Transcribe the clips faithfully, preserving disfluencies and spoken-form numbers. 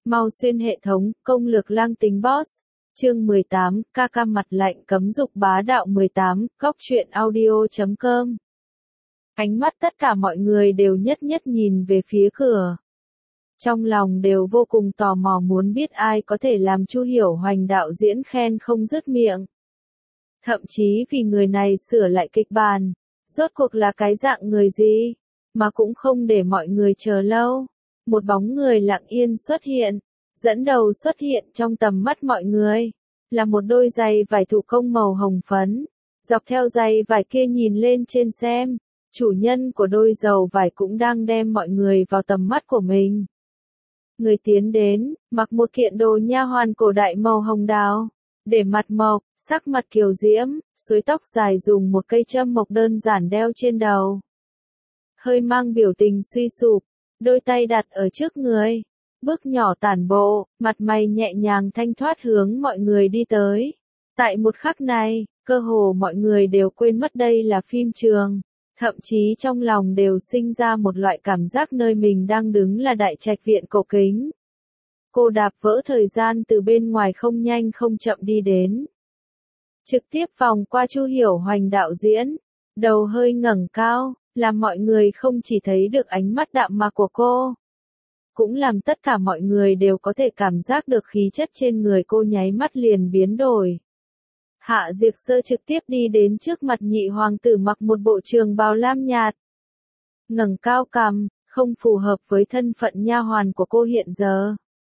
Mau xuyên hệ thống, công lược lang tính boss. Chương mười tám, ca ca mặt lạnh cấm dục bá đạo mười tám, góc truyện audio chấm com. Ánh mắt tất cả mọi người đều nhất nhất nhìn về phía cửa. Trong lòng đều vô cùng tò mò muốn biết ai có thể làm Chu Hiểu Hoành đạo diễn khen không dứt miệng. Thậm chí vì người này sửa lại kịch bản, rốt cuộc là cái dạng người gì, mà cũng không để mọi người chờ lâu. Một bóng người lặng yên xuất hiện, dẫn đầu xuất hiện trong tầm mắt mọi người, là một đôi giày vải thủ công màu hồng phấn. Dọc theo giày vải kia nhìn lên trên xem, chủ nhân của đôi dầu vải cũng đang đem mọi người vào tầm mắt của mình. Người tiến đến, mặc một kiện đồ nha hoàn cổ đại màu hồng đào, để mặt mộc, sắc mặt kiều diễm, xuối tóc dài dùng một cây châm mộc đơn giản đeo trên đầu. Hơi mang biểu tình suy sụp, đôi tay đặt ở trước người, bước nhỏ tản bộ, mặt mày nhẹ nhàng thanh thoát hướng mọi người đi tới. Tại một khắc này, cơ hồ mọi người đều quên mất đây là phim trường, thậm chí trong lòng đều sinh ra một loại cảm giác nơi mình đang đứng là đại trạch viện cổ kính. Cô đạp vỡ thời gian từ bên ngoài không nhanh không chậm đi đến. Trực tiếp vòng qua Chu Hiểu Hoành đạo diễn, đầu hơi ngẩng cao, làm mọi người không chỉ thấy được ánh mắt đạm mạc của cô, cũng làm tất cả mọi người đều có thể cảm giác được khí chất trên người cô nháy mắt liền biến đổi. Hạ Diệt Sơ trực tiếp đi đến trước mặt nhị hoàng tử mặc một bộ trường bào lam nhạt. Ngẩng cao cằm, không phù hợp với thân phận nha hoàn của cô hiện giờ.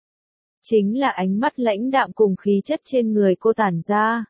Chính là ánh mắt lãnh đạm cùng khí chất trên người cô tản ra.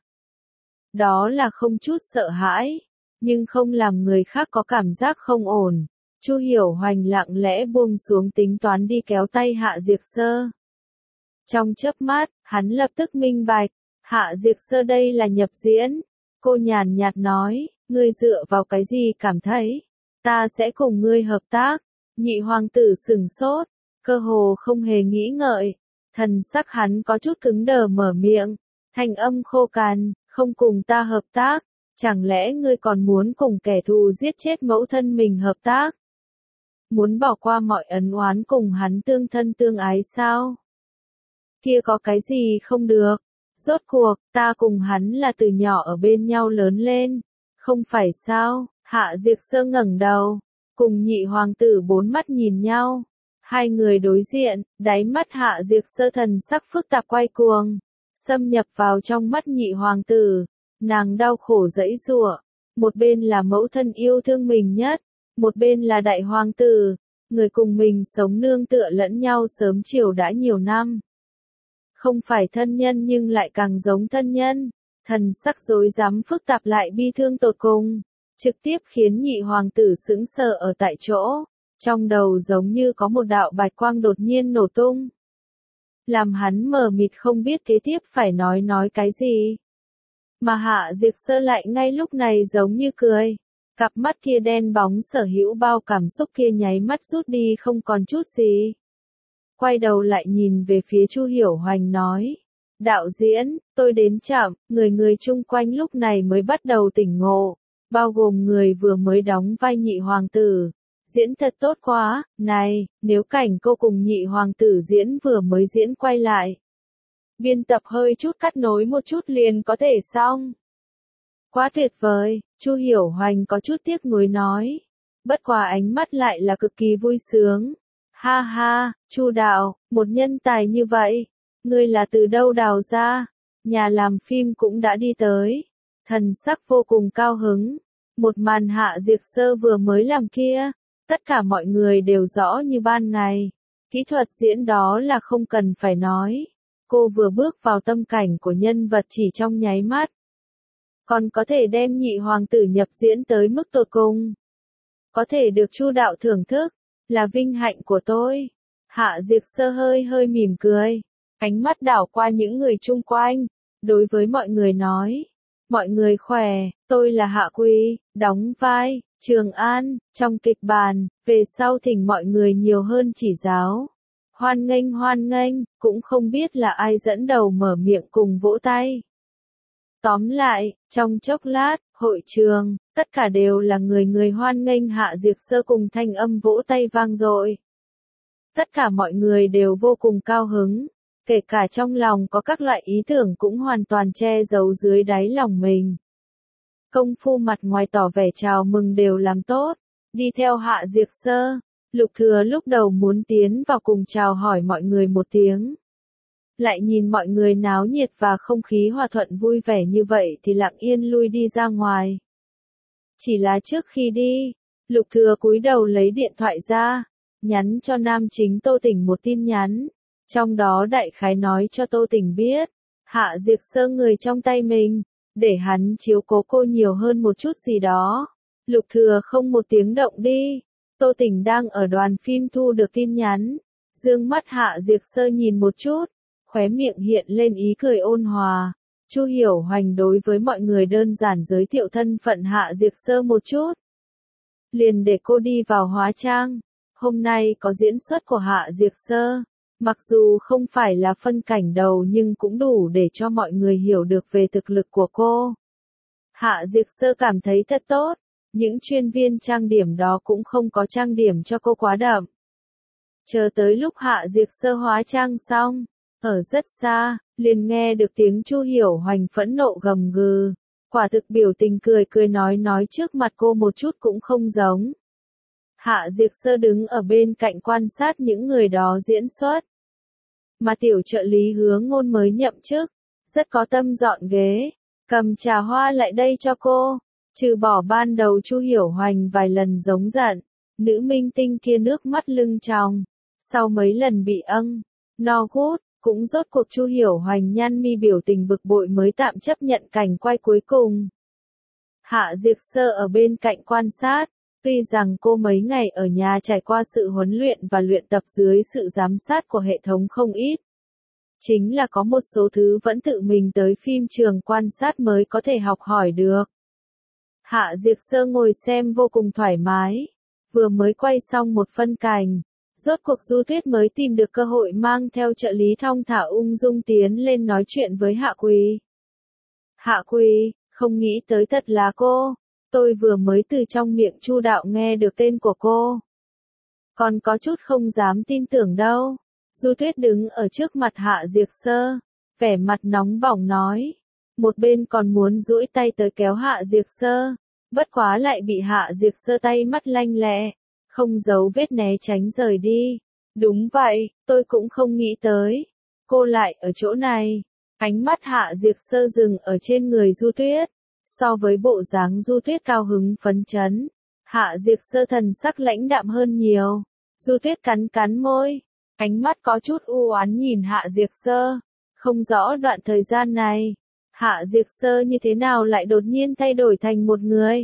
Đó là không chút sợ hãi, nhưng không làm người khác có cảm giác không ổn. Chu Hiểu Hoành lặng lẽ buông xuống tính toán đi kéo tay Hạ Diệt Sơ. Trong chớp mắt, hắn lập tức minh bạch, Hạ Diệt Sơ đây là nhập diễn. Cô nhàn nhạt nói, ngươi dựa vào cái gì cảm thấy, ta sẽ cùng ngươi hợp tác. Nhị hoàng tử sừng sốt, cơ hồ không hề nghĩ ngợi, thần sắc hắn có chút cứng đờ mở miệng, thanh âm khô cằn, không cùng ta hợp tác, chẳng lẽ ngươi còn muốn cùng kẻ thù giết chết mẫu thân mình hợp tác? Muốn bỏ qua mọi ân oán cùng hắn tương thân tương ái sao? Kia có cái gì không được? Rốt cuộc, ta cùng hắn là từ nhỏ ở bên nhau lớn lên, không phải sao? Hạ Diệt Sơ ngẩng đầu, cùng nhị hoàng tử bốn mắt nhìn nhau. Hai người đối diện, đáy mắt Hạ Diệt Sơ thần sắc phức tạp quay cuồng, xâm nhập vào trong mắt nhị hoàng tử. Nàng đau khổ giãy giụa, một bên là mẫu thân yêu thương mình nhất, một bên là đại hoàng tử, người cùng mình sống nương tựa lẫn nhau sớm chiều đã nhiều năm. Không phải thân nhân nhưng lại càng giống thân nhân, thần sắc rối rắm phức tạp lại bi thương tột cùng, trực tiếp khiến nhị hoàng tử sững sờ ở tại chỗ, trong đầu giống như có một đạo bạch quang đột nhiên nổ tung. Làm hắn mờ mịt không biết kế tiếp phải nói nói cái gì. Mà Hạ Diệt Sơ lại ngay lúc này giống như cười. Cặp mắt kia đen bóng sở hữu bao cảm xúc kia nháy mắt rút đi không còn chút gì. Quay đầu lại nhìn về phía Chu Hiểu Hoành nói. Đạo diễn, tôi đến chậm, người người chung quanh lúc này mới bắt đầu tỉnh ngộ. Bao gồm người vừa mới đóng vai nhị hoàng tử. Diễn thật tốt quá, này, nếu cảnh cô cùng nhị hoàng tử diễn vừa mới diễn quay lại. Biên tập hơi chút cắt nối một chút liền có thể xong. Quá tuyệt vời, Chu Hiểu Hoành có chút tiếc nuối nói. Bất quá ánh mắt lại là cực kỳ vui sướng. Ha ha, Chu đạo, một nhân tài như vậy, ngươi là từ đâu đào ra? Nhà làm phim cũng đã đi tới. Thần sắc vô cùng cao hứng. Một màn Hạ Diệt Sơ vừa mới làm kia, tất cả mọi người đều rõ như ban ngày. Kỹ thuật diễn đó là không cần phải nói. Cô vừa bước vào tâm cảnh của nhân vật chỉ trong nháy mắt. Còn có thể đem nhị hoàng tử nhập diễn tới mức tột cùng. Có thể được Chu đạo thưởng thức, là vinh hạnh của tôi. Hạ Diệt Sơ hơi hơi mỉm cười, ánh mắt đảo qua những người chung quanh, đối với mọi người nói. Mọi người khỏe, tôi là Hạ Quý, đóng vai, Trường An, trong kịch bản, về sau thỉnh mọi người nhiều hơn chỉ giáo. Hoan nghênh hoan nghênh, cũng không biết là ai dẫn đầu mở miệng cùng vỗ tay. Tóm lại, trong chốc lát, hội trường, tất cả đều là người người hoan nghênh Hạ Diệt Sơ cùng thanh âm vỗ tay vang dội. Tất cả mọi người đều vô cùng cao hứng, kể cả trong lòng có các loại ý tưởng cũng hoàn toàn che giấu dưới đáy lòng mình. Công phu mặt ngoài tỏ vẻ chào mừng đều làm tốt, đi theo Hạ Diệt Sơ, Lục Thừa lúc đầu muốn tiến vào cùng chào hỏi mọi người một tiếng. Lại nhìn mọi người náo nhiệt và không khí hòa thuận vui vẻ như vậy thì lặng yên lui đi ra ngoài. Chỉ là trước khi đi, Lục Thừa cúi đầu lấy điện thoại ra, nhắn cho nam chính Tô Tỉnh một tin nhắn, trong đó đại khái nói cho Tô Tỉnh biết, Hạ Diệt Sơ người trong tay mình, để hắn chiếu cố cô nhiều hơn một chút gì đó. Lục Thừa không một tiếng động đi, Tô Tỉnh đang ở đoàn phim thu được tin nhắn, dương mắt Hạ Diệt Sơ nhìn một chút, khóe miệng hiện lên ý cười ôn hòa. Chu Hiểu Hoành đối với mọi người đơn giản giới thiệu thân phận Hạ Diệt Sơ một chút. Liền để cô đi vào hóa trang. Hôm nay có diễn xuất của Hạ Diệt Sơ. Mặc dù không phải là phân cảnh đầu nhưng cũng đủ để cho mọi người hiểu được về thực lực của cô. Hạ Diệt Sơ cảm thấy thật tốt. Những chuyên viên trang điểm đó cũng không có trang điểm cho cô quá đậm. Chờ tới lúc Hạ Diệt Sơ hóa trang xong, ở rất xa, liền nghe được tiếng Chu Hiểu Hoành phẫn nộ gầm gừ. Quả thực biểu tình cười cười nói nói trước mặt cô một chút cũng không giống. Hạ Diệt Sơ đứng ở bên cạnh quan sát những người đó diễn xuất. Mà tiểu trợ lý Hứa Ngôn mới nhậm chức, rất có tâm dọn ghế, cầm trà hoa lại đây cho cô. Trừ bỏ ban đầu Chu Hiểu Hoành vài lần giống giận, nữ minh tinh kia nước mắt lưng tròng. Sau mấy lần bị âng, no gút, cũng rốt cuộc Chu Hiểu Hoành nhăn mi biểu tình bực bội mới tạm chấp nhận cảnh quay cuối cùng. Hạ Diệt Sơ ở bên cạnh quan sát, tuy rằng cô mấy ngày ở nhà trải qua sự huấn luyện và luyện tập dưới sự giám sát của hệ thống không ít. Chính là có một số thứ vẫn tự mình tới phim trường quan sát mới có thể học hỏi được. Hạ Diệt Sơ ngồi xem vô cùng thoải mái, vừa mới quay xong một phân cảnh. Rốt cuộc Du Tuyết mới tìm được cơ hội mang theo trợ lý thong thả ung dung tiến lên nói chuyện với Hạ Quỳ. Hạ Quỳ, không nghĩ tới thật là cô, tôi vừa mới từ trong miệng Chu đạo nghe được tên của cô. Còn có chút không dám tin tưởng đâu. Du Tuyết đứng ở trước mặt Hạ Diệt Sơ, vẻ mặt nóng bỏng nói. Một bên còn muốn duỗi tay tới kéo Hạ Diệt Sơ, bất quá lại bị Hạ Diệt Sơ tay mắt lanh lẹ. Không giấu vết né tránh rời đi. Đúng vậy, tôi cũng không nghĩ tới. Cô lại ở chỗ này. Ánh mắt Hạ Diệt Sơ dừng ở trên người Du Tuyết. So với bộ dáng Du Tuyết cao hứng phấn chấn, Hạ Diệt Sơ thần sắc lãnh đạm hơn nhiều. Du Tuyết cắn cắn môi. Ánh mắt có chút u oán nhìn Hạ Diệt Sơ. Không rõ đoạn thời gian này, Hạ Diệt Sơ như thế nào lại đột nhiên thay đổi thành một người.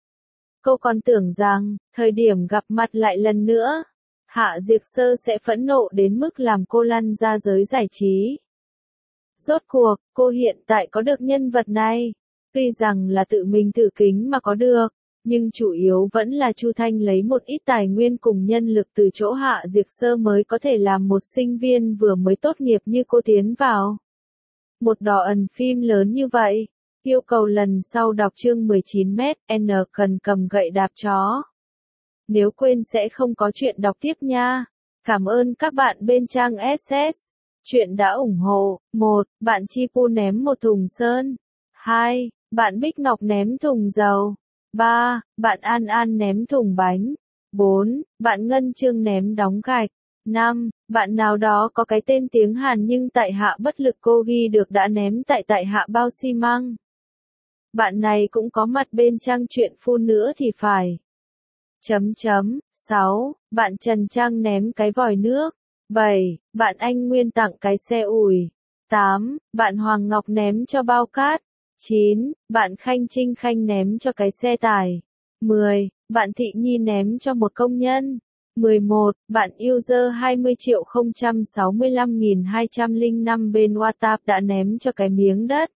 Cô còn tưởng rằng, thời điểm gặp mặt lại lần nữa, Hạ Diệt Sơ sẽ phẫn nộ đến mức làm cô lăn ra giới giải trí. Rốt cuộc, cô hiện tại có được nhân vật này. Tuy rằng là tự mình thử kính mà có được, nhưng chủ yếu vẫn là Chu Thanh lấy một ít tài nguyên cùng nhân lực từ chỗ Hạ Diệt Sơ mới có thể làm một sinh viên vừa mới tốt nghiệp như cô tiến vào. Một đỏ ẩn phim lớn như vậy. Yêu cầu lần sau đọc chương mười chín mét, N cần cầm gậy đạp chó. Nếu quên sẽ không có chuyện đọc tiếp nha. Cảm ơn các bạn bên trang ét ét. Chuyện đã ủng hộ. một. Bạn Chi Pu ném một thùng sơn. hai. Bạn Bích Ngọc ném thùng dầu. ba. Bạn An An ném thùng bánh. bốn. Bạn Ngân Trương ném đóng gạch. năm. Bạn nào đó có cái tên tiếng Hàn nhưng tại hạ bất lực cô ghi được đã ném tại tại hạ bao xi măng. Bạn này cũng có mặt bên trang truyện phun nữa thì phải. Chấm chấm. sáu. Bạn Trần Trang ném cái vòi nước. bảy. Bạn Anh Nguyên tặng cái xe ủi. tám. Bạn Hoàng Ngọc ném cho bao cát. chín. Bạn Khanh Trinh Khanh ném cho cái xe tải. mười. Bạn Thị Nhi ném cho một công nhân. mười một. Bạn user hai mươi triệu không trăm sáu mươi lăm nghìn hai trăm lẻ năm bên WhatsApp đã ném cho cái miếng đất.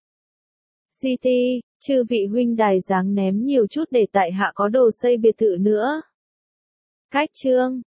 xê tê, chư vị huynh đài dáng ném nhiều chút để tại hạ có đồ xây biệt thự nữa. Cách chương